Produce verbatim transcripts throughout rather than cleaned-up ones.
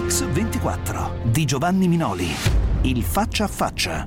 Mix ventiquattro di Giovanni Minoli. Il faccia a faccia.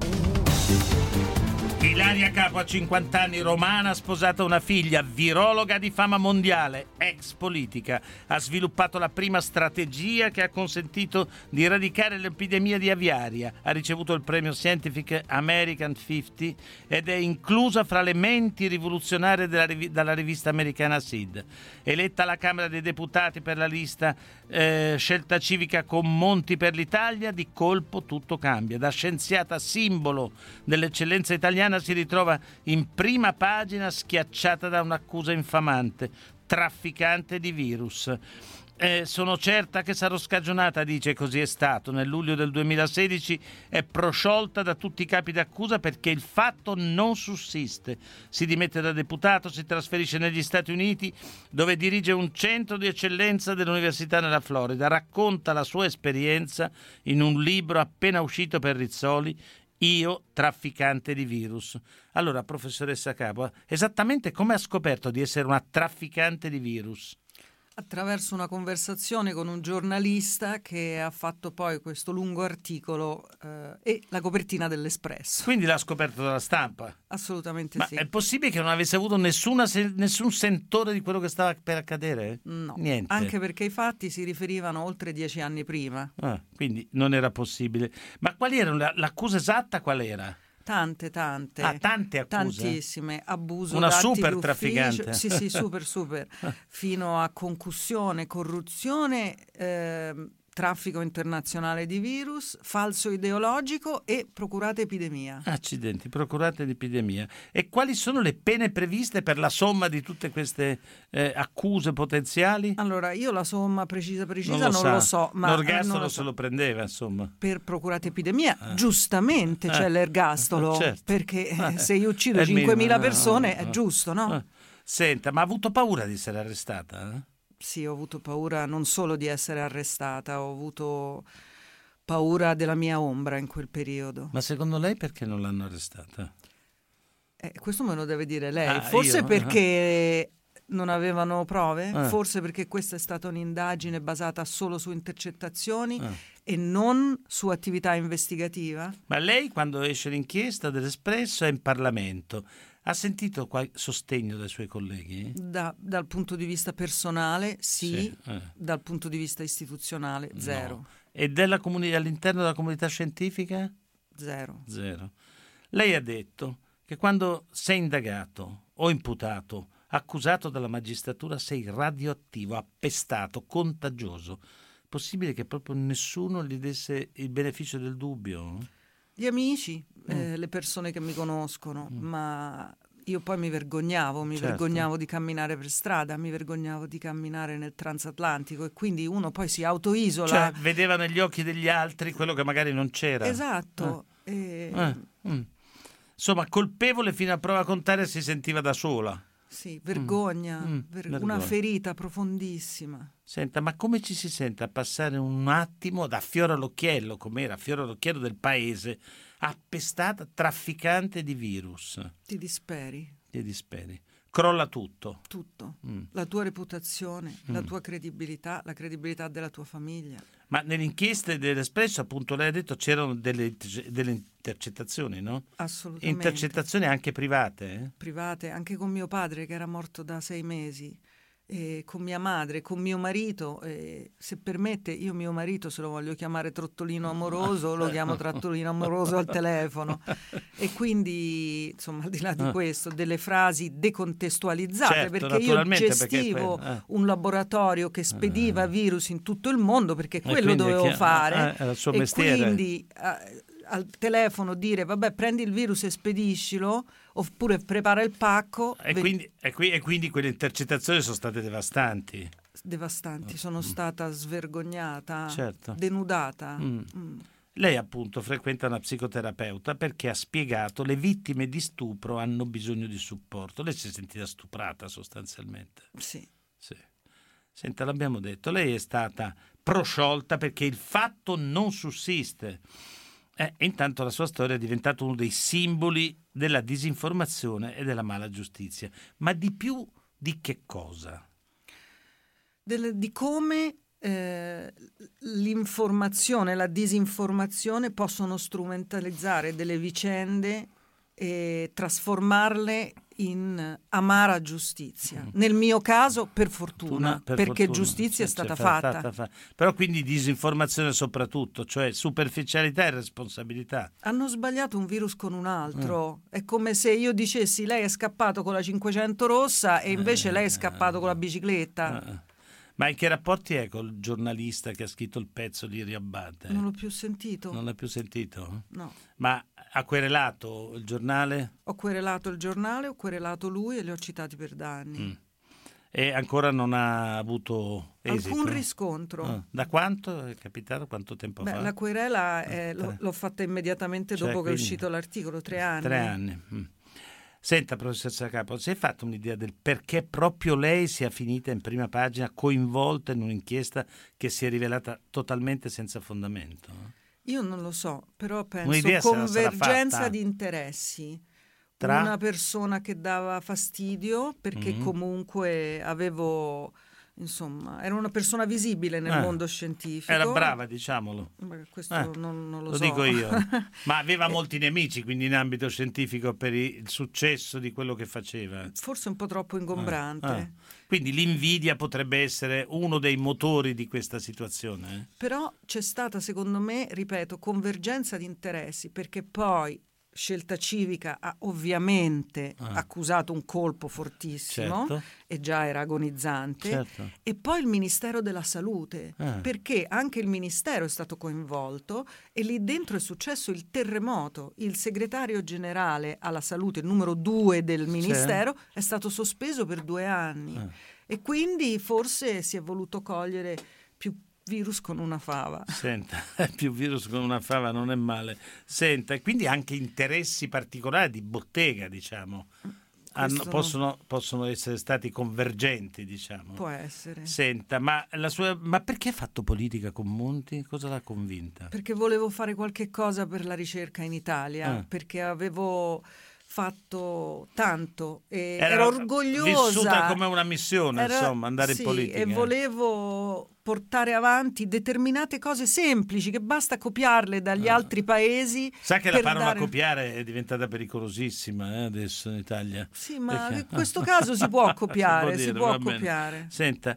Ilaria Capo, a cinquanta anni, romana, ha sposato una figlia, virologa di fama mondiale, ex politica. Ha sviluppato la prima strategia che ha consentito di eradicare l'epidemia di aviaria. Ha ricevuto il premio Scientific American cinquanta ed è inclusa fra le menti rivoluzionarie della riv- dalla rivista americana S I D. Eletta alla Camera dei Deputati per la lista eh, Scelta Civica con Monti per l'Italia, di colpo tutto cambia. Da scienziata simbolo dell'eccellenza italiana si ritrova in prima pagina schiacciata da un'accusa infamante: trafficante di virus. Eh, sono certa che sarò scagionata, dice, così è stato. Nel luglio del duemilasedici è prosciolta da tutti i capi d'accusa perché il fatto non sussiste. Si dimette da deputato, si trasferisce negli Stati Uniti, dove dirige un centro di eccellenza dell'università nella Florida. Racconta la sua esperienza in un libro appena uscito per Rizzoli, Io, trafficante di virus. Allora, professoressa Capo, esattamente come ha scoperto di essere una trafficante di virus? Attraverso una conversazione con un giornalista che ha fatto poi questo lungo articolo eh, e la copertina dell'Espresso. Quindi l'ha scoperto dalla stampa? Assolutamente Ma sì. è possibile che non avesse avuto nessuna, nessun sentore di quello che stava per accadere? No, niente. Anche perché i fatti si riferivano oltre dieci anni prima. Ah, quindi non era possibile. Ma quali erano? L'accusa esatta qual era? Tante, tante. Ah, tante accuse? Tantissime. Abuso Una d'atti super d'ufficio. trafficante. Sì, sì, super, super. Fino a concussione, corruzione, ehm, traffico internazionale di virus, falso ideologico e procurata epidemia. Accidenti, procurata d'epidemia. E quali sono le pene previste per la somma di tutte queste eh, accuse potenziali? Allora, io la somma precisa precisa non lo, non lo sa. so, ma l'ergastolo non lo se so. lo prendeva, insomma. Per procurata epidemia, Ah. giustamente c'è Ah. l'ergastolo, Certo. perché Ah. se io uccido È il cinquemila minimo. persone Ah. è giusto, no? Ah. Senta, ma ha avuto paura di essere arrestata? Eh? Sì, ho avuto paura non solo di essere arrestata, ho avuto paura della mia ombra in quel periodo. Ma secondo lei perché non l'hanno arrestata? Eh, questo me lo deve dire lei. Ah, Forse io? perché non avevano prove, Ah. forse perché questa è stata un'indagine basata solo su intercettazioni Ah. e non su attività investigativa. Ma lei, quando esce l'inchiesta dell'Espresso, è in Parlamento. Ha sentito qual- sostegno dai suoi colleghi? Da- dal punto di vista personale, sì, Sì, eh. dal punto di vista istituzionale, zero. No. E della comuni- all'interno della comunità scientifica? Zero. Zero. Lei ha detto che quando sei indagato o imputato, accusato dalla magistratura, sei radioattivo, appestato, contagioso. Possibile che proprio nessuno gli desse il beneficio del dubbio? Gli amici, Mm. eh, le persone che mi conoscono, Mm. ma io poi mi vergognavo, mi Certo. vergognavo di camminare per strada, mi vergognavo di camminare nel transatlantico e quindi uno poi si autoisola. Cioè, vedeva negli occhi degli altri quello che magari non c'era. Esatto. E- Eh, mm. Insomma, colpevole fino a prova contraria, si sentiva da sola. Sì, vergogna, Mm, ver- vergogna. una ferita profondissima. Senta, ma come ci si sente a passare un attimo da fiore all'occhiello, com'era fiore all'occhiello del paese, appestata, trafficante di virus? Ti disperi, Ti disperi. Crolla tutto. tutto. Mm. La tua reputazione, la Mm. tua credibilità, la credibilità della tua famiglia. Ma nelle inchieste dell'Espresso, appunto, lei ha detto c'erano delle, delle intercettazioni, no? Assolutamente. Intercettazioni anche private, eh? Private, anche con mio padre che era morto da sei mesi, e con mia madre, con mio marito, e se permette io mio marito, se lo voglio chiamare trottolino amoroso, lo chiamo trottolino amoroso al telefono, e quindi insomma, al di là di questo, delle frasi decontestualizzate, Certo, perché io naturalmente, perché gestivo que- eh. un laboratorio che spediva virus in tutto il mondo, perché quello quindi è dovevo chiaro, fare, eh, era il suo e mestiere. quindi eh, al telefono dire vabbè prendi il virus e spediscilo, oppure prepara il pacco. E ve- quindi, e, qui- e quindi quelle intercettazioni sono state devastanti. devastanti, sono stata svergognata, Certo. denudata. Mm. Mm. Lei appunto frequenta una psicoterapeuta perché ha spiegato le vittime di stupro hanno bisogno di supporto. Lei si è sentita stuprata sostanzialmente. Sì. Sì. Senta, l'abbiamo detto, lei è stata prosciolta perché il fatto non sussiste. Eh, intanto la sua storia è diventata uno dei simboli della disinformazione e della mala giustizia. Ma di più di che cosa? Del- di come eh, l'informazione, la disinformazione possono strumentalizzare delle vicende e trasformarle in amara giustizia. Mm. Nel mio caso, per fortuna, fortuna per perché fortuna. giustizia è stata fatta. fatta, fatta. Però quindi disinformazione soprattutto, cioè superficialità e responsabilità. Hanno sbagliato un virus con un altro. Mm. È come se io dicessi lei è scappato con la cinquecento rossa e invece eh, lei è scappato eh, con la bicicletta. Eh. Ma in che rapporti è col giornalista che ha scritto il pezzo di Riabbate? Non l'ho più sentito. Non l'ha più sentito? No. Ma ha querelato il giornale? Ho querelato il giornale, ho querelato lui e li ho citati per danni. Mm. E ancora non ha avuto esito? Alcun riscontro. Ah. Da quanto è capitato? Quanto tempo Beh, fa? La querela è, l'ho, l'ho fatta immediatamente cioè, dopo quindi, che è uscito l'articolo, tre anni. Tre anni. Mm. Senta, professoressa Capo, si è fatta un'idea del perché proprio lei sia finita in prima pagina, coinvolta in un'inchiesta che si è rivelata totalmente senza fondamento? Io non lo so, però penso un'idea convergenza di interessi. Tra? Una persona che dava fastidio perché mm-hmm. comunque avevo... Insomma, era una persona visibile nel eh, mondo scientifico. Era brava, diciamolo. Beh, questo eh, non, non lo, lo so. Lo dico io. Ma aveva molti nemici, quindi in ambito scientifico, per il successo di quello che faceva. Forse un po' troppo ingombrante. Eh, eh. Quindi l'invidia potrebbe essere uno dei motori di questa situazione. Eh? Però c'è stata, secondo me, ripeto, convergenza di interessi, perché poi Scelta Civica ha ovviamente ah. accusato un colpo fortissimo, certo. e già era agonizzante, certo. e poi il Ministero della Salute, ah. perché anche il Ministero è stato coinvolto e lì dentro è successo il terremoto. Il segretario generale alla salute, il numero due del Ministero, sì. è stato sospeso per due anni ah. e quindi forse si è voluto cogliere più virus con una fava. Senta, più virus con una fava non è male. Senta, quindi anche interessi particolari di bottega, diciamo, hanno, possono, possono essere stati convergenti, diciamo. Può essere. Senta, ma, la sua, ma perché ha fatto politica con Monti? Cosa l'ha convinta? Perché volevo fare qualche cosa per la ricerca in Italia, ah. perché avevo fatto tanto e era ero orgogliosa, vissuta come una missione, era, insomma, andare sì, in politica, e volevo portare avanti determinate cose semplici che basta copiarle dagli ah. altri paesi. Sa che la parola dare... copiare è diventata pericolosissima eh, adesso in Italia. Sì, ma perché... in questo caso si può copiare, si può, dire, si può copiare. Senta,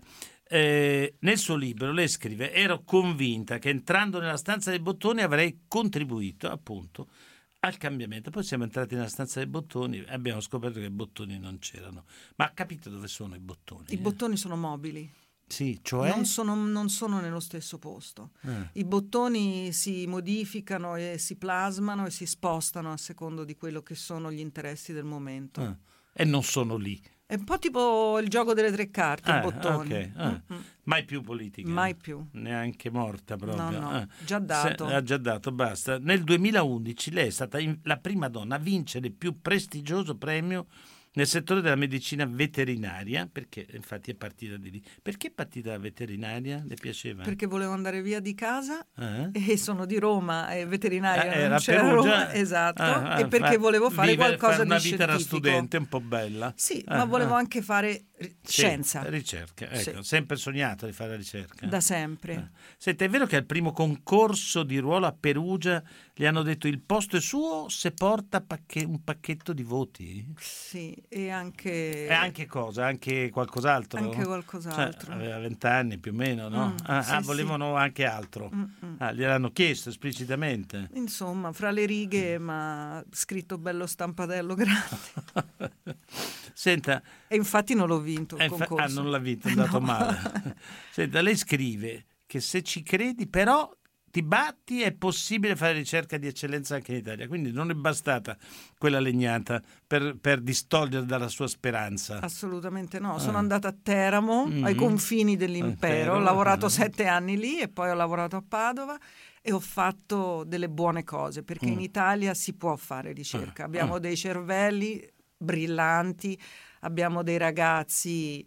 eh, nel suo libro lei scrive: ero convinta che entrando nella stanza dei bottoni avrei contribuito appunto al cambiamento. Poi siamo entrati nella stanza dei bottoni e abbiamo scoperto che i bottoni non c'erano. Ma ha capito dove sono i bottoni? I eh? bottoni sono mobili. Sì, cioè? Non sono, non sono nello stesso posto. Eh. I bottoni si modificano e si plasmano e si spostano a secondo di quello che sono gli interessi del momento. Eh. E non sono lì. È un po' tipo il gioco delle tre carte, eh, i bottoni. Okay. Eh. Mm-hmm. Mai più politica? Mai più. Neanche morta proprio? No, no, eh. già dato. Se, ha già dato, basta. Nel duemilaundici lei è stata in, la prima donna a vincere il più prestigioso premio nel settore della medicina veterinaria, perché infatti è partita di lì. Perché è partita la veterinaria? Le piaceva? Perché volevo andare via di casa eh? e sono di Roma e veterinaria eh, non c'era a Roma, esatto, ah, ah, e perché volevo fare vive, qualcosa fare di una scientifico. Una vita da studente un po' bella. Sì, ah, ma volevo ah. anche fare ri- sì, scienza. Ricerca, ecco, sì. Sempre sognato di fare la ricerca? Da sempre. Eh. Senta, è vero che al primo concorso di ruolo a Perugia gli hanno detto il posto è suo se porta pacche- un pacchetto di voti? Sì, e anche... E anche cosa? Anche qualcos'altro? Anche qualcos'altro. Cioè, aveva vent'anni più o meno, no? Mm, ah, sì, ah, volevano sì. anche altro. Mm-mm. Ah, gliel'hanno chiesto esplicitamente? Insomma, fra le righe, ma scritto bello stampatello grande. Senta... E infatti non l'ho vinto il eh, concorso. Ah, non l'ha vinto, è andato no. male. Senta, lei scrive che se ci credi però ti batti, è possibile fare ricerca di eccellenza anche in Italia. Quindi non è bastata quella legnata per, per distogliere dalla sua speranza. Assolutamente no. Ah. Sono andata a Teramo, mm-hmm. ai confini dell'impero, ho lavorato mm-hmm. sette anni lì e poi ho lavorato a Padova e ho fatto delle buone cose, perché mm. in Italia si può fare ricerca. Ah. Abbiamo ah. dei cervelli brillanti, abbiamo dei ragazzi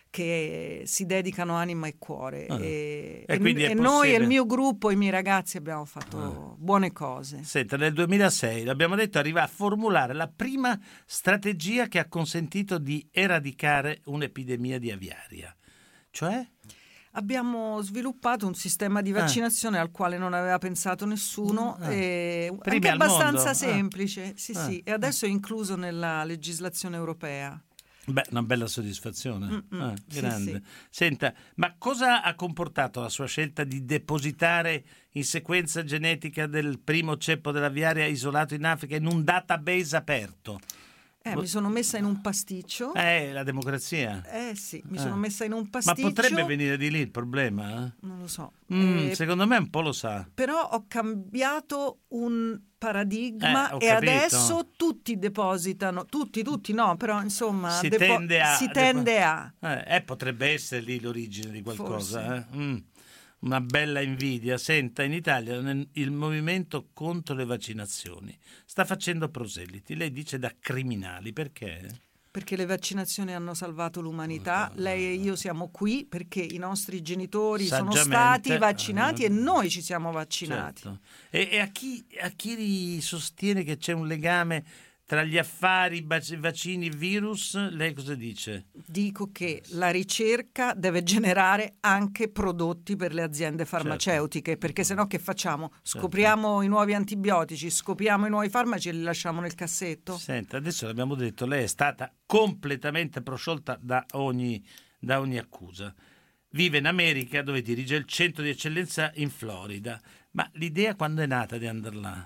che si dedicano anima e cuore ah. e, e, e, e noi e il mio gruppo, i miei ragazzi abbiamo fatto ah. buone cose. Senta, nel duemilasei, l'abbiamo detto, arriva a formulare la prima strategia che ha consentito di eradicare un'epidemia di aviaria. Cioè? Abbiamo sviluppato un sistema di vaccinazione eh. al quale non aveva pensato nessuno, eh. e anche abbastanza mondo. semplice, eh. sì, eh. sì, e adesso è incluso nella legislazione europea. Beh, una bella soddisfazione, ah, grande. Sì, sì. Senta, ma cosa ha comportato la sua scelta di depositare in sequenza genetica del primo ceppo dell'aviaria isolato in Africa in un database aperto? Eh, mi sono messa in un pasticcio. Eh, la democrazia. Eh sì, mi eh. sono messa in un Ma pasticcio. potrebbe venire di lì il problema? Eh? Non lo so. Mm, eh, secondo me un po' lo sa. Però ho cambiato un paradigma eh, e capito. adesso tutti depositano, tutti, tutti no, però insomma si depo- tende a. Si tende depo- a. Eh, eh, potrebbe essere lì l'origine di qualcosa. Eh? Mm. Una bella invidia. Senta, in Italia il movimento contro le vaccinazioni sta facendo proseliti. Lei dice da criminali, perché? Perché le vaccinazioni hanno salvato l'umanità. Lei e io siamo qui perché i nostri genitori sono stati vaccinati uh, e noi ci siamo vaccinati. Certo. E, e a chi, a chi sostiene che c'è un legame tra gli affari, vaccini, virus, lei cosa dice? Dico che la ricerca deve generare anche prodotti per le aziende farmaceutiche, certo. perché sennò che facciamo? Scopriamo certo. i nuovi antibiotici, scopriamo i nuovi farmaci e li lasciamo nel cassetto? Senta, adesso l'abbiamo detto, lei è stata completamente prosciolta da ogni, da ogni accusa. Vive in America, dove dirige il centro di eccellenza in Florida. Ma l'idea quando è nata di andare là?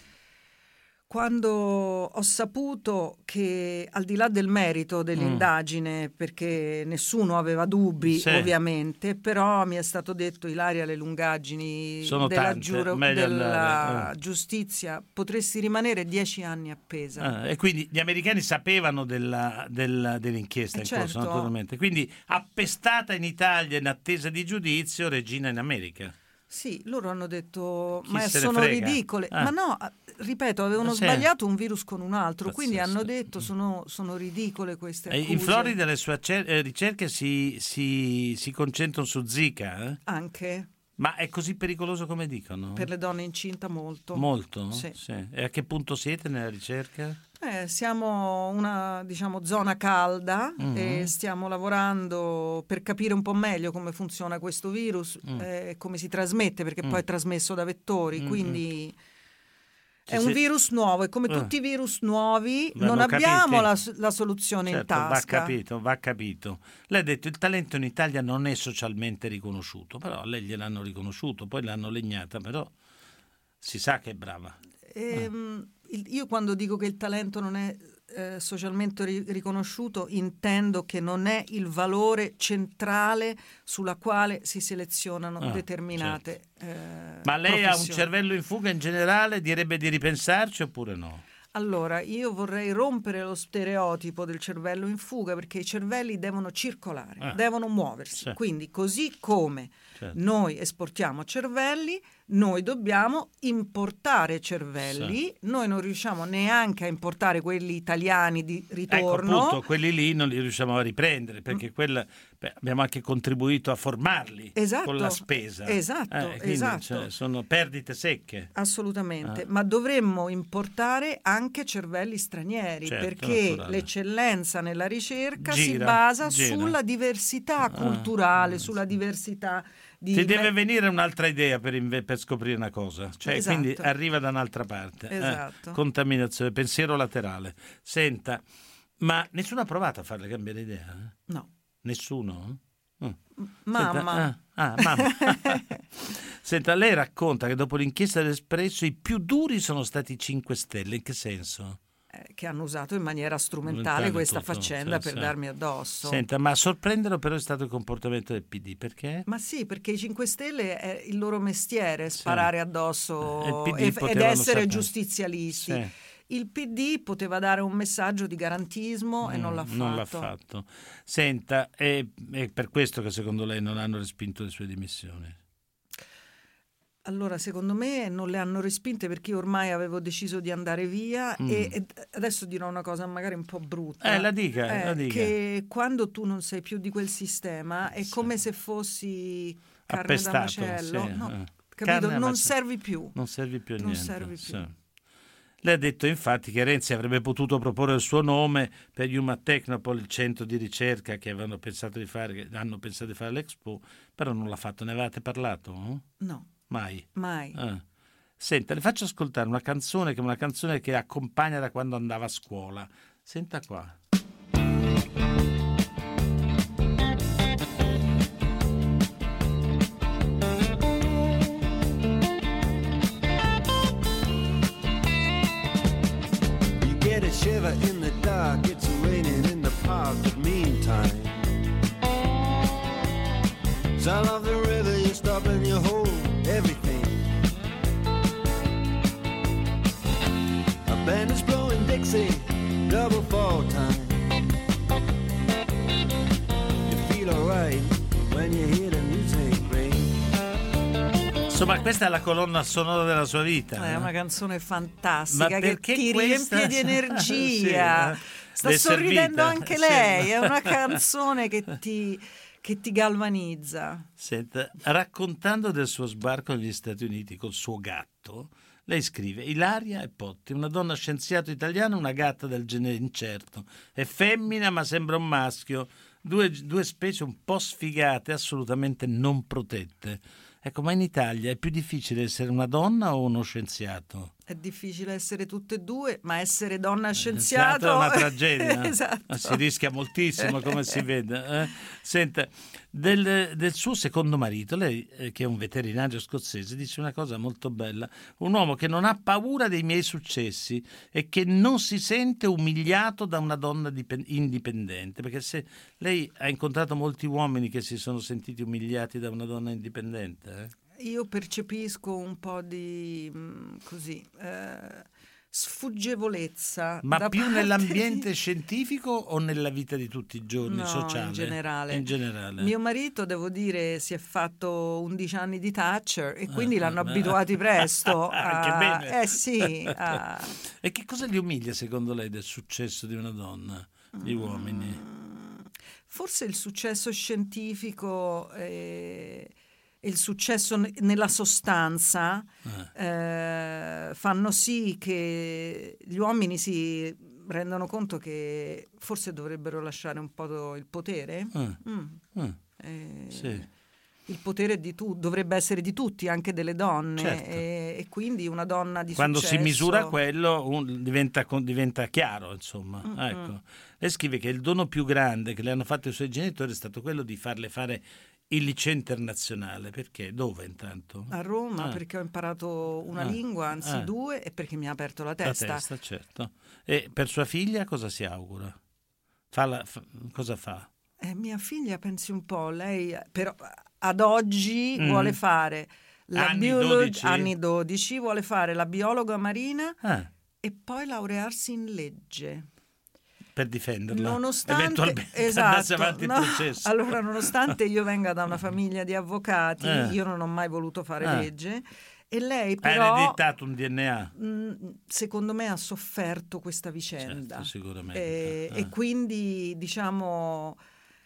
Quando ho saputo che, al di là del merito dell'indagine, mm. perché nessuno aveva dubbi sì. ovviamente, però mi è stato detto: Ilaria, le lungaggini sono della, tante, giuro, della eh. giustizia, potresti rimanere dieci anni appesa. Ah, e quindi gli americani sapevano della, della, dell'inchiesta eh in certo. corso, naturalmente. Quindi appestata in Italia in attesa di giudizio, regina in America. Sì, loro hanno detto: Chi ma sono frega? ridicole. Ah. Ma no, ripeto, avevano sì. sbagliato un virus con un altro, Pazzesco. Quindi hanno detto sono, sono ridicole queste accuse. In Florida le sue ricerche si, si, si concentrano su Zika? Eh? Anche. Ma è così pericoloso come dicono? Per le donne incinta molto. Molto? Sì. sì. E a che punto siete nella ricerca? Eh, siamo una, diciamo, zona calda mm-hmm. e stiamo lavorando per capire un po' meglio come funziona questo virus, mm. eh, come si trasmette, perché mm. poi è trasmesso da vettori, mm-hmm. quindi è un virus nuovo e come uh. tutti i virus nuovi Vanno non abbiamo la, la soluzione certo, in tasca. Va capito, va capito. Lei ha detto il talento in Italia non è socialmente riconosciuto, però a lei gliel'hanno riconosciuto, poi l'hanno legnata, però si sa che è brava. Ehm, uh. Io quando dico che il talento non è eh, socialmente ri- riconosciuto intendo che non è il valore centrale sulla quale si selezionano ah, determinate certo. eh, Ma lei ha un professioni. cervello in fuga in generale? Direbbe di ripensarci oppure no? Allora, io vorrei rompere lo stereotipo del cervello in fuga, perché i cervelli devono circolare, ah, devono muoversi. Sì. Quindi così come certo. noi esportiamo cervelli, noi dobbiamo importare cervelli, sì. noi non riusciamo neanche a importare quelli italiani di ritorno. Ecco, appunto, quelli lì non li riusciamo a riprendere, perché quella, beh, abbiamo anche contribuito a formarli esatto. con la spesa. Esatto, eh, quindi, esatto. Cioè, sono perdite secche. Assolutamente, ah. ma dovremmo importare anche cervelli stranieri, certo, perché naturale. l'eccellenza nella ricerca gira, si basa gira. sulla diversità culturale, ah. sulla diversità di... Ti deve venire un'altra idea per, inve- per scoprire una cosa, cioè esatto. quindi arriva da un'altra parte. Esatto. Eh, contaminazione, pensiero laterale. Senta, ma nessuno ha provato a farle cambiare idea? Eh? No. Nessuno? Mm. Mamma. Senta, ah, ah, mamma. Senta, lei racconta che dopo l'inchiesta dell'Espresso i più duri sono stati i cinque Stelle, in che senso? Che hanno usato in maniera strumentale questa tutto, faccenda sì, per sì. darmi addosso. Senta, ma a sorprenderlo però è stato il comportamento del P D, perché? Ma sì, perché i cinque Stelle è il loro mestiere, sparare sì. addosso e, ed essere sapere. giustizialisti. Sì. Il P D poteva dare un messaggio di garantismo mm, e non l'ha fatto. Non l'ha fatto. Senta, è, è per questo che secondo lei non hanno respinto le sue dimissioni? Allora, secondo me non le hanno respinte perché io ormai avevo deciso di andare via mm. e, e adesso dirò una cosa magari un po' brutta. Eh, la dica, eh, la dica. Che quando tu non sei più di quel sistema è sì. come se fossi carne appestato, da macello. Sì. No, eh. capito? Carne non servi più. Non servi più a non niente. Servi più. Sì. Lei ha detto infatti che Renzi avrebbe potuto proporre il suo nome per Human Technopole, il centro di ricerca che avevano pensato di fare, che hanno pensato di fare l'Expo, però non l'ha fatto. Ne avevate parlato? No? No. Mai? Mai. Ah. Senta, le faccio ascoltare una canzone che è una canzone che accompagna da quando andava a scuola. Senta qua. You get a shiver in the dark, it's raining in the park, but meantime sound of the river, you stop and you hold everything. A band is blowing Dixie, double fall time. You feel alright when you hear the music ring. Insomma, questa è la colonna sonora della sua vita. È una canzone fantastica. Ma che perché ti questa? riempie di energia. Sì, eh. Sta Le è sorridendo servita. anche Sì. lei. È una canzone che ti, che ti galvanizza. Senta, raccontando del suo sbarco negli Stati Uniti col suo gatto, lei scrive: Ilaria e Potti, una donna scienziato italiana, una gatta del genere incerto. È femmina ma sembra un maschio. Due, due specie un po' sfigate, assolutamente non protette. Ecco, ma in Italia è più difficile essere una donna o uno scienziato? È difficile essere tutte e due, ma essere donna Scienziato scienziato è una tragedia. Esatto. Si rischia moltissimo, come si vede. eh. Senta, del, del suo secondo marito, lei eh, che è un veterinario scozzese, dice una cosa molto bella: un uomo che non ha paura dei miei successi e che non si sente umiliato da una donna dipen- indipendente, perché se lei ha incontrato molti uomini che si sono sentiti umiliati da una donna indipendente, eh? Io percepisco un po' di mh, così eh, sfuggevolezza. Ma da più parte nell'ambiente di... scientifico o nella vita di tutti i giorni, No, sociale? in generale. In generale. Mio marito, devo dire, si è fatto undici anni di Thatcher e quindi Eh, l'hanno eh, abituati presto a... Che bene. Eh sì, a... E che cosa li umilia secondo lei del successo di una donna, gli uomini? Forse il successo scientifico e il successo ne- nella sostanza eh, fanno sì che gli uomini si rendano conto che forse dovrebbero lasciare un po' il potere. Eh, Mm. eh, Eh, sì. Il potere di tu- dovrebbe essere di tutti, anche delle donne, Certo. e, e quindi una donna di Quando successo... si misura quello un- diventa, con- diventa chiaro, insomma. Mm-mm. Ecco. Lei scrive che il dono più grande che le hanno fatto i suoi genitori è stato quello di farle fare il liceo internazionale. Perché? Dove intanto? A Roma, Ah. perché ho imparato una Ah. lingua, anzi Ah. due, e perché mi ha aperto la La testa. testa, certo. E per sua figlia cosa si augura? Fa la- fa- cosa fa? Eh, mia figlia, pensi un po', lei però ad oggi Mm. vuole fare la Anni biolo- dodici? anni dodici, vuole fare la biologa marina Ah, e poi laurearsi in legge. per difenderla. Nonostante, Eventualmente esatto, andasse avanti no, il processo. allora nonostante io venga da una famiglia di avvocati, Eh. io non ho mai voluto fare Ah. legge e lei Ha però ereditato un D N A. mh, secondo me ha sofferto questa vicenda. Certo, sicuramente. e, Ah. e quindi diciamo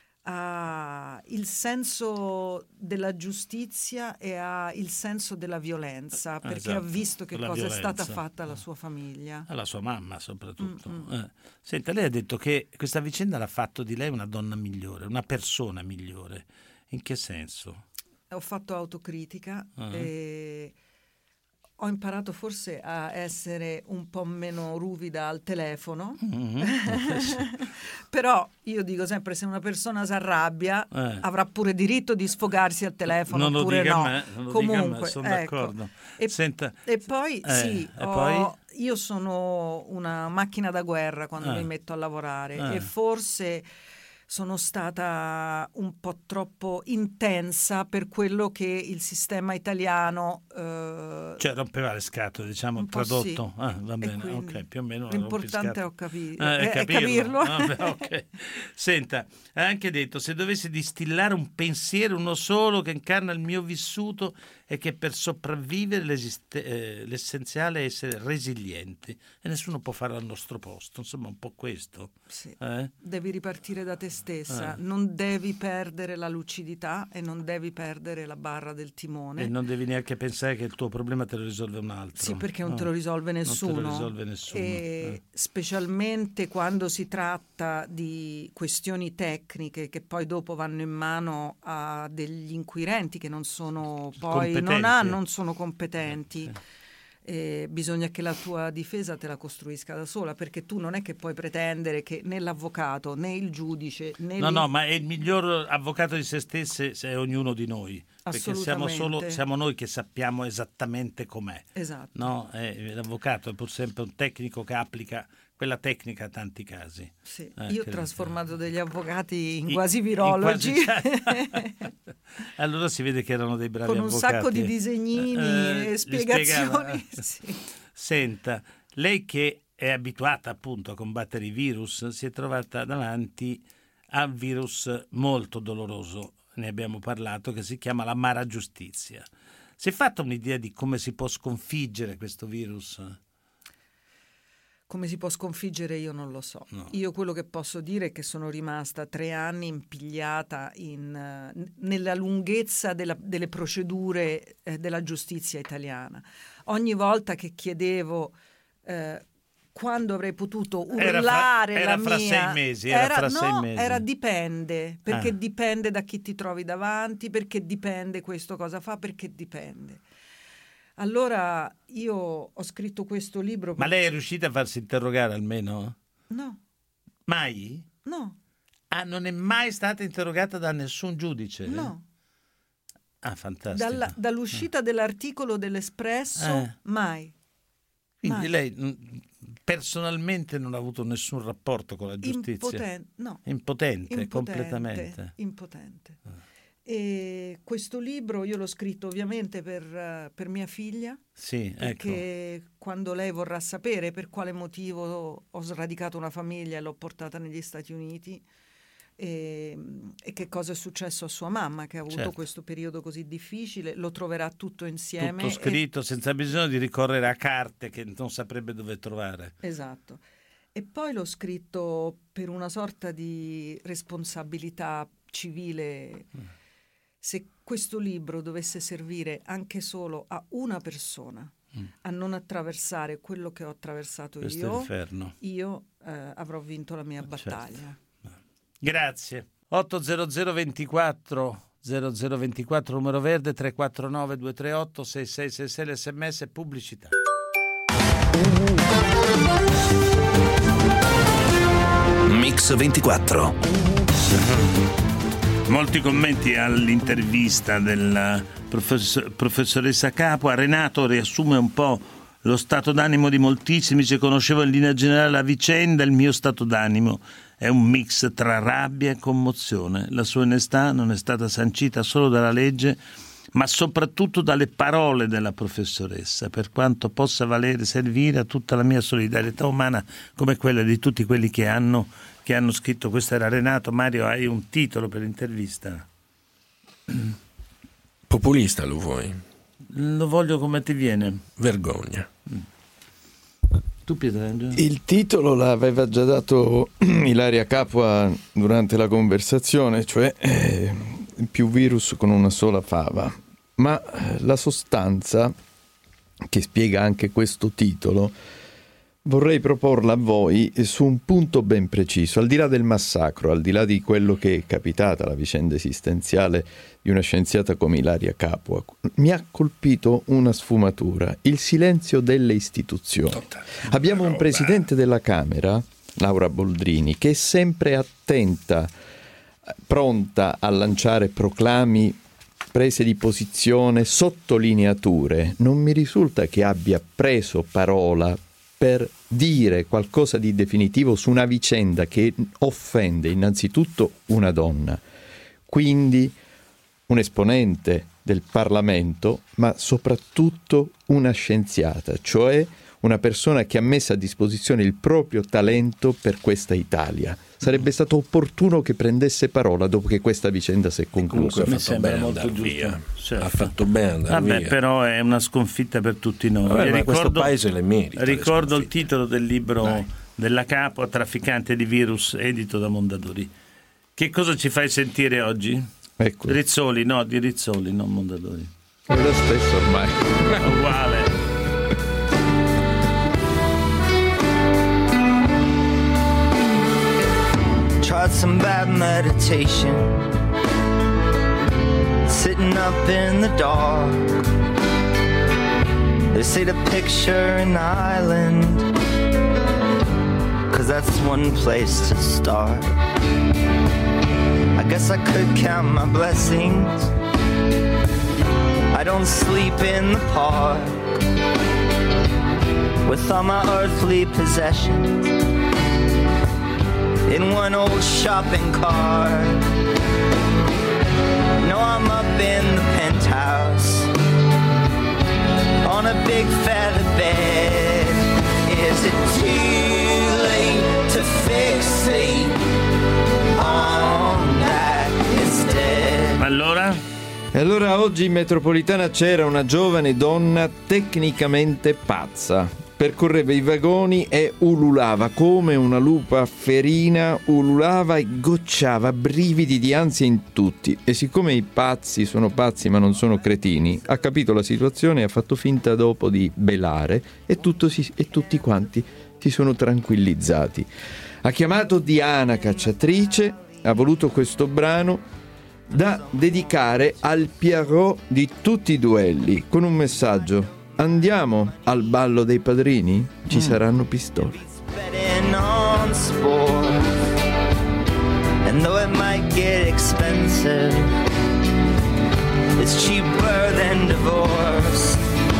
ha il senso della giustizia e ha il senso della violenza, perché Esatto, ha visto che la cosa è stata violenza. fatta alla sua famiglia. Alla sua mamma soprattutto. Mm, mm. Eh. Senta, lei ha detto che questa vicenda l'ha fatto di lei una donna migliore, una persona migliore. In che senso? Ho fatto autocritica Ah. e ho imparato forse a essere un po' meno ruvida al telefono. Mhm. Però io dico sempre, se una persona si arrabbia Eh. avrà pure diritto di sfogarsi al telefono Non lo oppure dica no. a me, non lo dica a Comunque, me, sono ecco. d'accordo. E, Senta, e poi eh, sì, e ho- poi? io sono una macchina da guerra quando Eh. mi metto a lavorare Eh. e forse sono stata un po' troppo intensa per quello che il sistema italiano eh, cioè rompeva le scatole, diciamo, un po' tradotto. sì. Ah, va E bene, quindi ok, più o meno. l'importante rompiscatole. è ho capi- Eh, è- è è capirlo. Vabbè, ok. Senta, ha anche detto: se dovessi distillare un pensiero, uno solo, che incarna il mio vissuto, è che per sopravvivere eh, l'essenziale è essere resilienti e nessuno può farlo al nostro posto, insomma un po' questo. Sì. Eh? Devi ripartire da te stessa, Eh. non devi perdere la lucidità e non devi perdere la barra del timone. E non devi neanche pensare che il tuo problema te lo risolve un altro. Sì, perché non no. te lo risolve nessuno. Non te lo risolve nessuno. E eh. specialmente quando si tratta di questioni tecniche che poi dopo vanno in mano a degli inquirenti che non sono poi non, ha, non sono competenti. Eh, eh. E bisogna che la tua difesa te la costruisca da sola, perché tu non è che puoi pretendere che né l'avvocato né il giudice né no lì... no ma è il miglior avvocato di se stesse se è ognuno di noi, perché siamo solo siamo noi che sappiamo esattamente com'è. Esatto. No, eh, l'avvocato è pur sempre un tecnico che applica quella tecnica a tanti casi. Sì. Eh, Io ho che... trasformato degli avvocati in I, quasi virologi. In quasi... allora si vede che erano dei bravi con un avvocati. sacco di disegnini eh, e spiegazioni. Sì. Senta, lei che è abituata appunto a combattere i virus, si è trovata davanti a un virus molto doloroso, ne abbiamo parlato, che si chiama l'amara giustizia. Si è fatta un'idea di come si può sconfiggere questo virus? Come si può sconfiggere io non lo so. No. Io quello che posso dire è che sono rimasta tre anni impigliata in, uh, nella lunghezza della, delle procedure eh, della giustizia italiana. Ogni volta che chiedevo eh, quando avrei potuto urlare era fra, era la fra mia... sei mesi, era, fra no, sei mesi. era dipende, perché ah. dipende da chi ti trovi davanti, perché dipende questo cosa fa, perché dipende. Allora io ho scritto questo libro... Ma lei è riuscita a farsi interrogare almeno? No. Mai? No. Ah, non è mai stata interrogata da nessun giudice? No. Ah, fantastico. Dalla, dall'uscita eh. dell'articolo dell'Espresso, eh. mai. Quindi mai. lei personalmente non ha avuto nessun rapporto con la giustizia? Impoten- no. Impotente, Impotente, completamente. Impotente. Ah. E questo libro io l'ho scritto ovviamente per, uh, per mia figlia, sì, perché ecco. quando lei vorrà sapere per quale motivo ho sradicato una famiglia e l'ho portata negli Stati Uniti e, e che cosa è successo a sua mamma che ha avuto certo. questo periodo così difficile, lo troverà tutto insieme. Tutto scritto, e... senza bisogno di ricorrere a carte che non saprebbe dove trovare. Esatto. E poi l'ho scritto per una sorta di responsabilità civile. Mm. Se questo libro dovesse servire anche solo a una persona mm. a non attraversare quello che ho attraversato questo io, inferno. io eh, avrò vinto la mia battaglia. Certo. Grazie. otto zero zero ventiquattro zero zero ventiquattro numero verde, tre quattro nove due tre otto sei sei sei sei l'sms e pubblicità. Mix ventiquattro. Molti commenti all'intervista della professor- professoressa Capua. Renato riassume un po' lo stato d'animo di moltissimi. Se conoscevo in linea generale la vicenda, il mio stato d'animo è un mix tra rabbia e commozione. La sua onestà non è stata sancita solo dalla legge, ma soprattutto dalle parole della professoressa, per quanto possa valere servire a tutta la mia solidarietà umana come quella di tutti quelli che hanno che hanno scritto. Questo era Renato. Mario, hai un titolo per l'intervista? Populista lo vuoi? Lo voglio come ti viene. Vergogna. Mm. Tu Pietrangelo? Il titolo l'aveva già dato Ilaria Capua durante la conversazione, cioè eh, più virus con una sola fava, ma la sostanza che spiega anche questo titolo vorrei proporla a voi su un punto ben preciso, al di là del massacro, al di là di quello che è capitata, la vicenda esistenziale di una scienziata come Ilaria Capua. Mi ha colpito una sfumatura, il silenzio delle istituzioni. Abbiamo un presidente della Camera, Laura Boldrini, che è sempre attenta, pronta a lanciare proclami, prese di posizione, sottolineature. Non mi risulta che abbia preso parola per dire qualcosa di definitivo su una vicenda che offende innanzitutto una donna, quindi un esponente del Parlamento, ma soprattutto una scienziata, cioè una persona che ha messo a disposizione il proprio talento per questa Italia. sarebbe stato opportuno che prendesse parola dopo che questa vicenda si è conclusa. Mi sembra molto giusto. Certo. Ha fatto bene andare Vabbè, via. però è una sconfitta per tutti noi. Vabbè, ma ricordo, questo paese le merita. Ricordo le il titolo del libro Dai. della Capua, Trafficante di virus, edito da Mondadori. Che cosa ci fai sentire oggi? Ecco. Rizzoli, no, di Rizzoli, non Mondadori. È lo stesso ormai. Uguale. Tried some bad meditation, sitting up in the dark. They say to picture an island, 'cause that's one place to start. I guess I could count my blessings. I don't sleep in the park with all my earthly possessions in one old shopping cart. No, I'm up in the penthouse on a big feather bed. Is it too late to fixate on that instead? Allora? E allora oggi in metropolitana c'era una giovane donna tecnicamente pazza. Percorreva i vagoni e ululava come una lupa ferina, ululava e gocciava brividi di ansia in tutti. E siccome i pazzi sono pazzi ma non sono cretini, ha capito la situazione e ha fatto finta dopo di belare e, tutto si, e tutti quanti si sono tranquillizzati. Ha chiamato Diana Cacciatrice, ha voluto questo brano da dedicare al Pierrot di tutti i duelli con un messaggio: andiamo al ballo dei padrini? Ci saranno pistole. Betting on sports, and though it might get expensive, it's cheaper than divorce.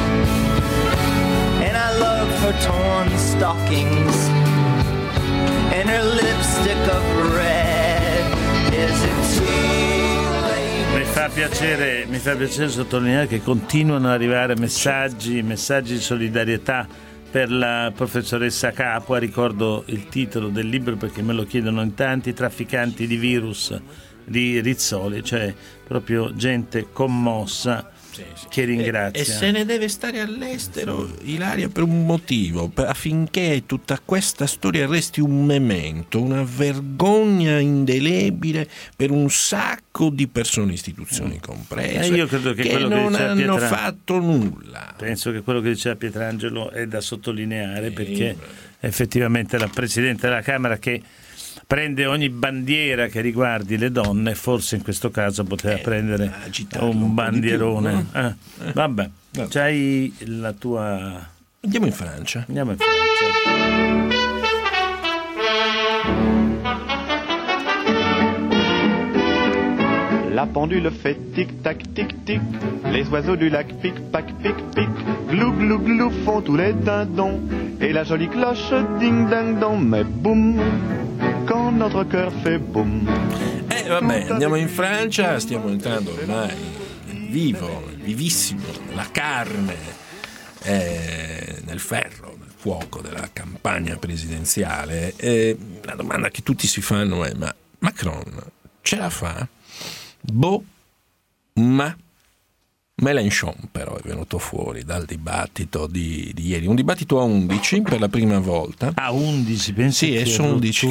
And I love her torn stockings and her lipstick of red. Is it too late? Mi fa piacere, mi fa piacere sottolineare che continuano ad arrivare messaggi, messaggi di solidarietà per la professoressa Capua. Ricordo il titolo del libro perché me lo chiedono in tanti: Trafficanti di virus di Rizzoli, cioè proprio gente commossa che ringrazia. E, e se ne deve stare all'estero, Ilaria, per un motivo, per, affinché tutta questa storia resti un memento, una vergogna indelebile per un sacco di persone, istituzioni comprese, eh, io credo che, che quello non che hanno Pietra... fatto nulla. Penso che quello che diceva Pietrangelo è da sottolineare, eh, perché effettivamente la Presidente della Camera che prende ogni bandiera che riguardi le donne, forse in questo caso poteva eh, prendere un, un bandierone. Più, no? eh. Eh. Vabbè, Vabbè, c'hai la tua... Andiamo in Francia. Andiamo in Francia. La pendule fait tic-tac, tic-tic. Les oiseaux du lac pic-pac, pic-pic. Glou, glou, glou font tous les dindons. Et la jolie cloche ding-dang-dong. Mais boum, quand notre cœur fait boum. Eh vabbè, andiamo in Francia, stiamo entrando ormai nel vivo, nel vivissimo, nella carne, eh, nel ferro, nel fuoco della campagna presidenziale. Eh, la domanda che tutti si fanno è: ma Macron ce la fa? Boh, ma Mélenchon però è venuto fuori dal dibattito di, di ieri, un dibattito a undici per la prima volta. A undici, pensi? Sì, è su undici.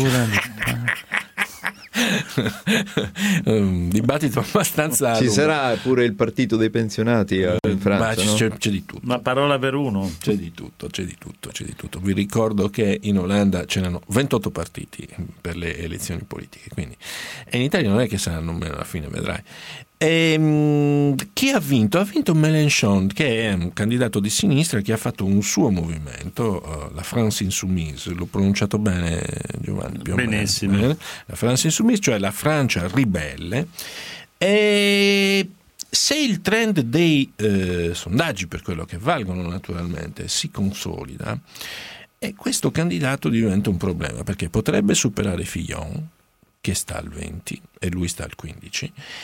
Un dibattito abbastanza ci lungo. Sarà pure il partito dei pensionati in Francia, ma no? c'è, c'è di tutto. Una parola per uno. C'è di tutto, c'è di tutto, c'è di tutto. Vi ricordo che in Olanda c'erano ventotto partiti per le elezioni politiche, quindi, e in Italia non è che saranno meno, alla fine vedrai. E, chi ha vinto? Ha vinto Mélenchon, che è un candidato di sinistra che ha fatto un suo movimento, uh, la France Insoumise. L'ho pronunciato bene, Giovanni? Più Benissimo. O meno, la France Insoumise, cioè la Francia ribelle. E se il trend dei eh, sondaggi, per quello che valgono naturalmente, si consolida, e questo candidato diventa un problema, perché potrebbe superare Fillon, che sta al venti e lui sta al quindici,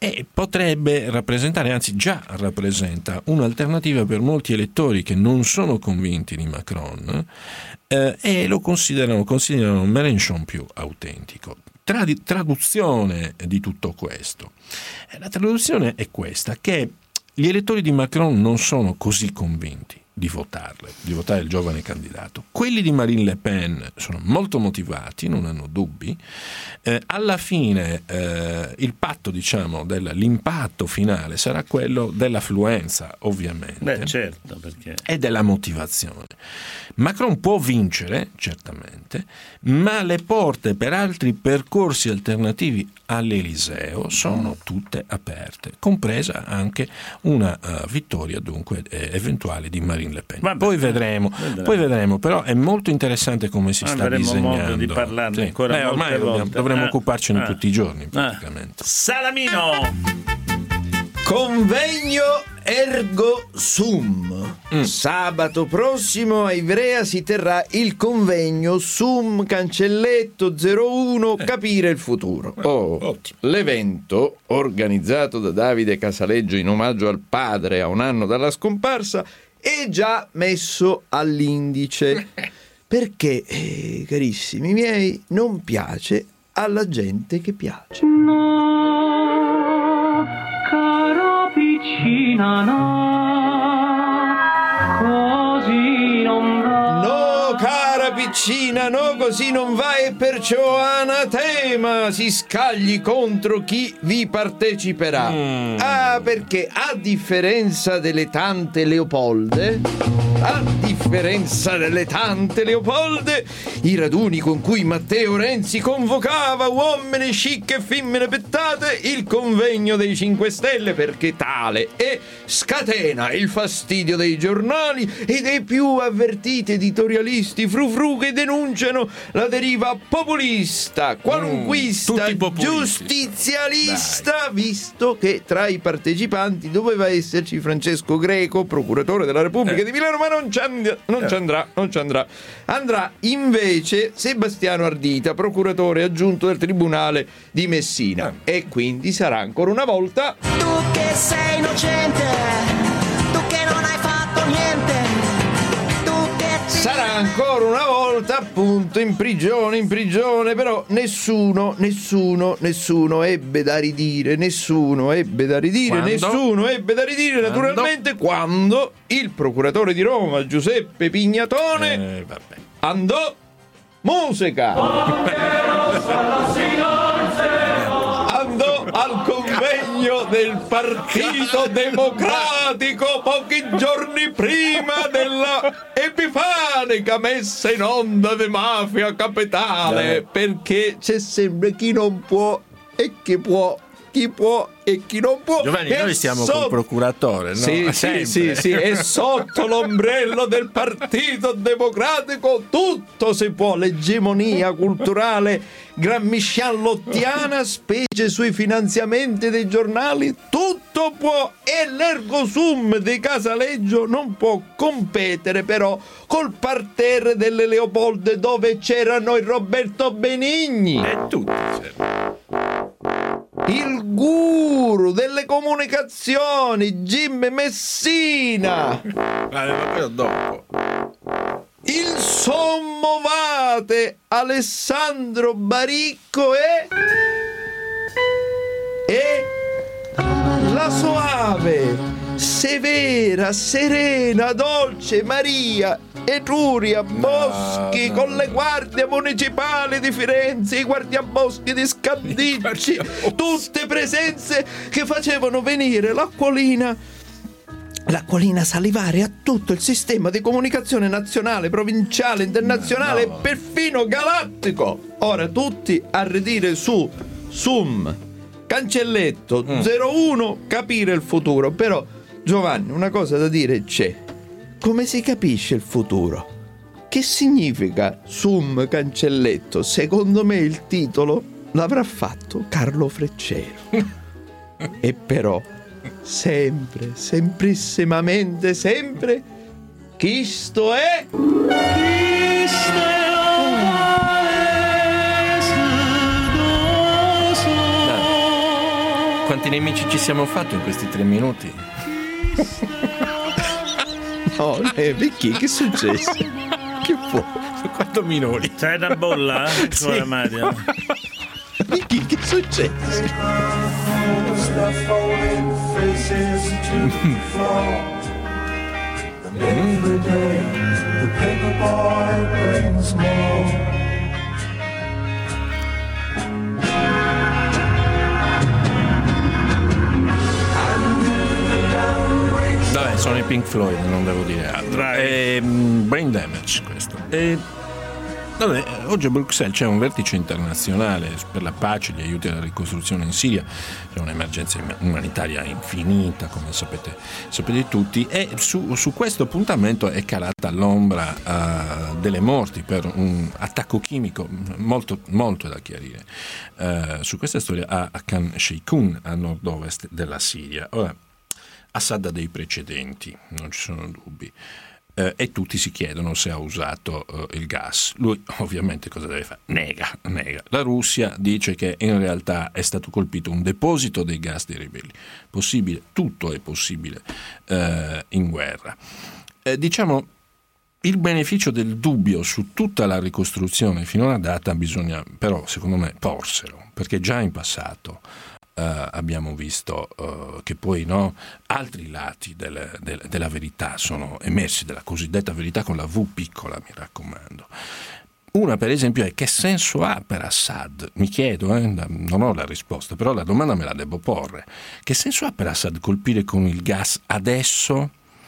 e potrebbe rappresentare, anzi già rappresenta, un'alternativa per molti elettori che non sono convinti di Macron eh, e lo considerano, considerano Mélenchon più autentico. Tradi- traduzione di tutto questo. La traduzione è questa, che gli elettori di Macron non sono così convinti di votarle, di votare il giovane candidato. Quelli di Marine Le Pen sono molto motivati, non hanno dubbi. Eh, alla fine eh, il patto, diciamo, del, l'impatto finale sarà quello dell'affluenza, ovviamente. Beh, certo, perché... e della motivazione. Macron può vincere, certamente, ma le porte per altri percorsi alternativi all'Eliseo sono tutte aperte, compresa anche una uh, vittoria dunque eh, eventuale di Marine Le Pen. Vabbè, poi vedremo, vedremo, poi vedremo, però è molto interessante come si ah, sta avremo disegnando. modo di parlarne sì. ancora Beh, ormai molte dobbiamo, volte. dovremo ah, occuparcene ah, tutti i giorni ah. praticamente. Salamino! Convegno Ergo Sum. Mm. Sabato prossimo a Ivrea si terrà il convegno Sum Cancelletto zero uno Capire il futuro. Oh, l'evento, organizzato da Davide Casaleggio in omaggio al padre a un anno dalla scomparsa, è già messo all'indice perché, eh, carissimi miei, non piace alla gente che piace. No, cara piccina, no, così non va. No, cara piccina, no, così non va, e perciò anatema si scagli contro chi vi parteciperà. Mm. Ah, perché a differenza delle tante Leopolde, a differenza delle tante Leopolde, i raduni con cui Matteo Renzi convocava uomini chic e femmine pettate, il convegno dei cinque Stelle, perché tale è, scatena il fastidio dei giornali e dei più avvertiti editorialisti frufru che denunciano la deriva populista, qualunquista, tutti populisti. giustizialista, visto che tra i partecipanti doveva esserci Francesco Greco, procuratore della Repubblica Eh. di Milano, ma non ci, and- non ci andrà, non ci andrà. Andrà invece Sebastiano Ardita, procuratore aggiunto del Tribunale di Messina, e quindi sarà ancora una volta Tu che sei innocente, tu che non hai fatto niente, tu che ti... sarà ancora una volta appunto in prigione, in prigione, però nessuno, nessuno, nessuno ebbe da ridire, nessuno ebbe da ridire, Quando? nessuno ebbe da ridire, Quando? naturalmente, quando il procuratore di Roma, Giuseppe Pignatone, Eh, vabbè. andò musica. Andò al convegno del Partito Democratico pochi giorni prima della epifanica messa in onda di Mafia Capitale, Eh. perché c'è sempre chi non può e chi può, chi può e chi non può. Giovanni, E noi stiamo sotto- col procuratore, no? Sì, sì, Sempre. sì, sì, e sotto l'ombrello del Partito Democratico tutto si può, l'egemonia culturale gramscian-lottiana, specie sui finanziamenti dei giornali, tutto può, e l'Ergosum di Casaleggio non può competere però col parterre delle Leopolde, dove c'erano il Roberto Benigni, E tutti, certo. il guru delle comunicazioni Jim Messina, Vale, ma quello dopo. il sommovate Alessandro Baricco e e la soave, severa, serena, dolce Maria Etruria Boschi, no, con no. le guardie municipali di Firenze, i guardiaboschi di Scandicci, tutte presenze che facevano venire l'acquolina l'acquolina salivare a tutto il sistema di comunicazione nazionale, provinciale, internazionale, No. e perfino galattico. Ora tutti a ridire su Sum Cancelletto Mm. zero uno Capire il futuro. Però, Giovanni, una cosa da dire c'è: come si capisce il futuro? Che significa Sum Cancelletto? Secondo me il titolo l'avrà fatto Carlo Freccero. E però sempre, semprissimamente, sempre, Cristo è Quante Quanti nemici ci siamo fatti in questi tre minuti? No, eh, perché? Che è successo? Che fu? Quattro minuti. C'hai una bolla? Sì. Con la Mario? Perché? Che è successo? Vabbè, sono i Pink Floyd, non devo dire altro. E, brain damage questo. E, vabbè, oggi a Bruxelles c'è un vertice internazionale per la pace e gli aiuti alla ricostruzione in Siria. C'è un'emergenza umanitaria infinita, come sapete, sapete tutti, e su, su questo appuntamento è calata l'ombra uh, delle morti per un attacco chimico, molto, molto da chiarire, uh, su questa storia a, a Khan Sheikhoun, a nord-ovest della Siria. Ora, Assad ha dei precedenti, non ci sono dubbi, eh, e tutti si chiedono se ha usato eh, il gas. Lui ovviamente cosa deve fare? Nega, nega. La Russia dice che in realtà è stato colpito un deposito dei gas dei ribelli. Possibile, tutto è possibile eh, in guerra. Eh, diciamo, il beneficio del dubbio su tutta la ricostruzione fino alla data bisogna però, secondo me, porselo, perché già in passato Uh, abbiamo visto uh, che poi no, altri lati del, del, della verità sono emersi, della cosiddetta verità con la V piccola, mi raccomando. Una, per esempio, è: che senso ha per Assad? Mi chiedo, eh, non ho la risposta, però la domanda me la devo porre. Che senso ha per Assad colpire con il gas adesso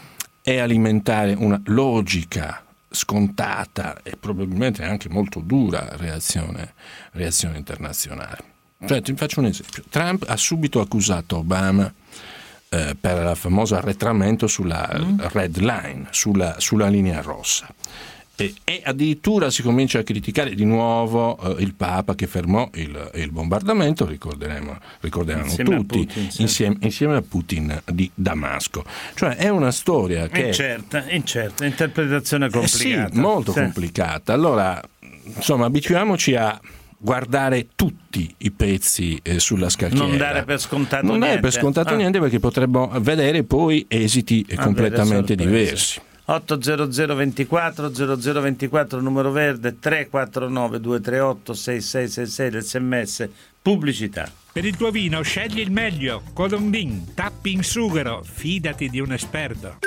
e alimentare una logica, scontata e probabilmente anche molto dura reazione, reazione internazionale? Cioè, ti faccio un esempio. Trump ha subito accusato Obama eh, per il famoso arretramento sulla mm. red line, sulla, sulla linea rossa. E, e addirittura si comincia a criticare di nuovo eh, il Papa che fermò il, il bombardamento, ricorderemo, ricorderanno insieme tutti, a Putin, sì. insieme, insieme a Putin di Damasco. Cioè è una storia che... Incerta, incerta, interpretazione complicata. Eh sì, molto sì. complicata. Allora, insomma, abituiamoci a guardare tutti i pezzi eh, sulla scacchiera, non dare per scontato non niente, dare per scontato ah. niente, perché potremmo vedere poi esiti Ah, completamente delle diversi. otto zero zero ventiquattro zero zero ventiquattro numero verde, tre quattro nove due tre otto sei sei sei sei l'sms, pubblicità. Per il tuo vino scegli il meglio, Colombin, tappi in sughero, fidati di un esperto.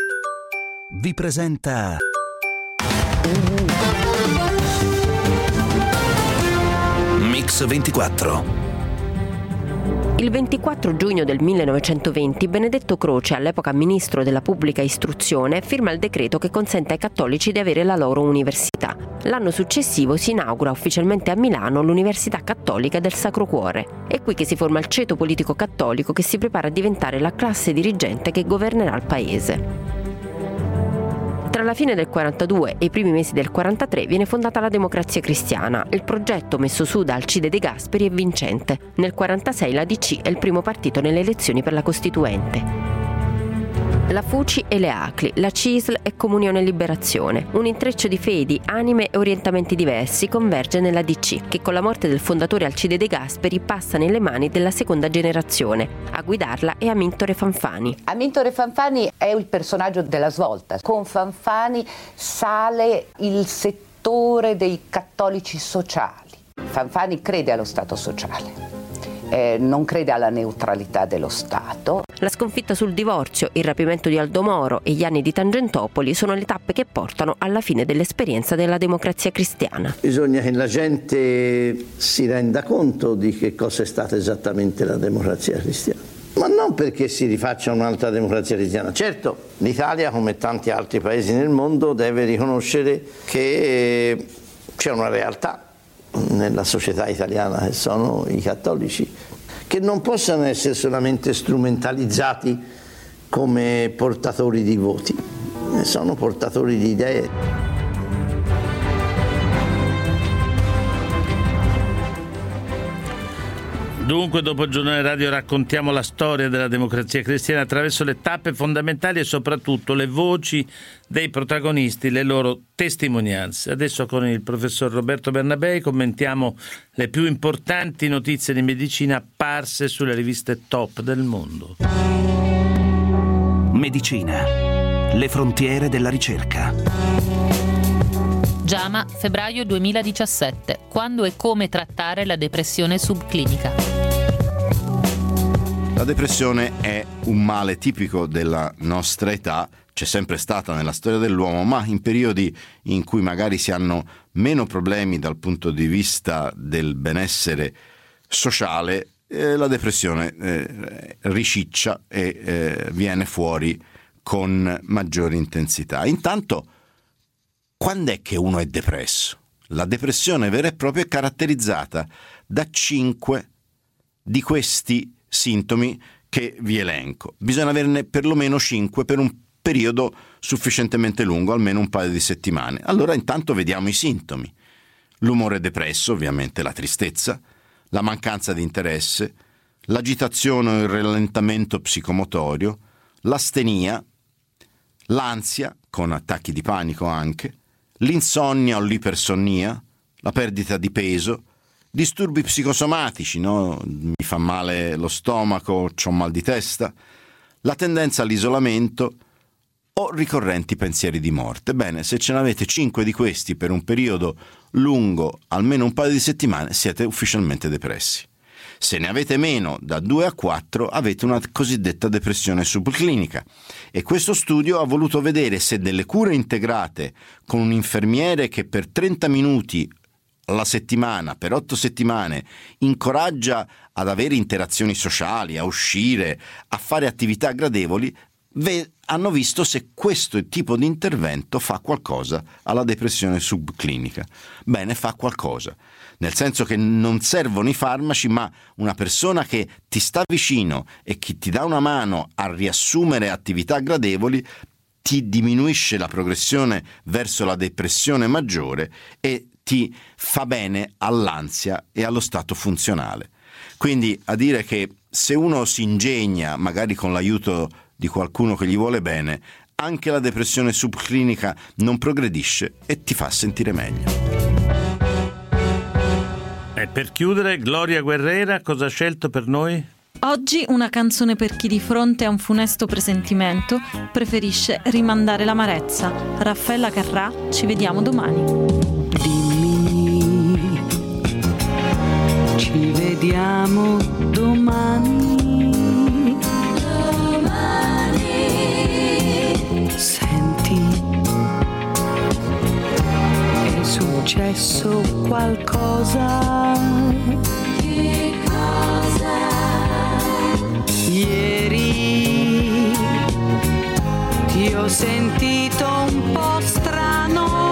Vi presenta Mix ventiquattro. Il ventiquattro giugno del millenovecentoventi Benedetto Croce, all'epoca ministro della pubblica istruzione, firma il decreto che consente ai cattolici di avere la loro università. L'anno successivo si inaugura ufficialmente a Milano l'Università Cattolica del Sacro Cuore. È qui che si forma il ceto politico cattolico che si prepara a diventare la classe dirigente che governerà il paese. Tra la fine del quarantadue e i primi mesi del quarantatré viene fondata la Democrazia Cristiana. Il progetto messo su da Alcide De Gasperi è vincente. Nel quarantasei la D C è il primo partito nelle elezioni per la Costituente. La F U C I e le A C L I, la C I S L e Comunione e Liberazione. Un intreccio di fedi, anime e orientamenti diversi converge nella D C, che con la morte del fondatore Alcide De Gasperi passa nelle mani della seconda generazione. A guidarla è Amintore Fanfani. Amintore Fanfani è il personaggio della svolta. Con Fanfani sale il settore dei cattolici sociali. Fanfani crede allo Stato sociale. Eh, non crede alla neutralità dello Stato. La sconfitta sul divorzio, il rapimento di Aldo Moro e gli anni di Tangentopoli sono le tappe che portano alla fine dell'esperienza della Democrazia Cristiana. Bisogna che la gente si renda conto di che cosa è stata esattamente la Democrazia Cristiana. Ma non perché si rifaccia un'altra Democrazia Cristiana. Certo, l'Italia, come tanti altri paesi nel mondo, deve riconoscere che c'è una realtà nella società italiana che sono i cattolici, che non possono essere solamente strumentalizzati come portatori di voti, sono portatori di idee. Dunque, dopo il giornale radio raccontiamo la storia della Democrazia Cristiana attraverso le tappe fondamentali e soprattutto le voci dei protagonisti, le loro testimonianze. Adesso con il professor Roberto Bernabei commentiamo le più importanti notizie di medicina apparse sulle riviste top del mondo. Medicina. Le frontiere della ricerca. JAMA, febbraio duemiladiciassette. Quando e come trattare la depressione subclinica. La depressione è un male tipico della nostra età, c'è sempre stata nella storia dell'uomo, ma in periodi in cui magari si hanno meno problemi dal punto di vista del benessere sociale, eh, la depressione eh, riciccia e eh, viene fuori con maggiore intensità. Intanto, quando è che uno è depresso? La depressione vera e propria è caratterizzata da cinque di questi sintomi che vi elenco. Bisogna averne perlomeno cinque per un periodo sufficientemente lungo, almeno un paio di settimane. Allora intanto vediamo i sintomi. L'umore depresso, ovviamente la tristezza, la mancanza di interesse, l'agitazione o il rallentamento psicomotorio, l'astenia, l'ansia, con attacchi di panico anche, l'insonnia o l'ipersonnia, la perdita di peso, disturbi psicosomatici, no? Mi fa male lo stomaco, c'ho mal di testa, la tendenza all'isolamento o ricorrenti pensieri di morte. Bene, se ce ne avete cinque di questi per un periodo lungo, almeno un paio di settimane, siete ufficialmente depressi. Se ne avete meno, da due a quattro, avete una cosiddetta depressione subclinica. E questo studio ha voluto vedere se delle cure integrate con un infermiere che per trenta minuti alla settimana, per otto settimane, incoraggia ad avere interazioni sociali, a uscire, a fare attività gradevoli, ve- hanno visto se questo tipo di intervento fa qualcosa alla depressione subclinica. Bene, fa qualcosa. Nel senso che non servono i farmaci, ma una persona che ti sta vicino e che ti dà una mano a riassumere attività gradevoli ti diminuisce la progressione verso la depressione maggiore e ti fa bene all'ansia e allo stato funzionale. Quindi a dire che se uno si ingegna, magari con l'aiuto di qualcuno che gli vuole bene, anche la depressione subclinica non progredisce e ti fa sentire meglio. E per chiudere, Gloria Guerrera, cosa ha scelto per noi? Oggi una canzone per chi di fronte a un funesto presentimento preferisce rimandare l'amarezza. Raffaella Carrà, ci vediamo domani. Dimmi, ci vediamo domani. Domani. Senti, è successo qualcosa. Che cosa? Ieri ti ho sentito un po' strano.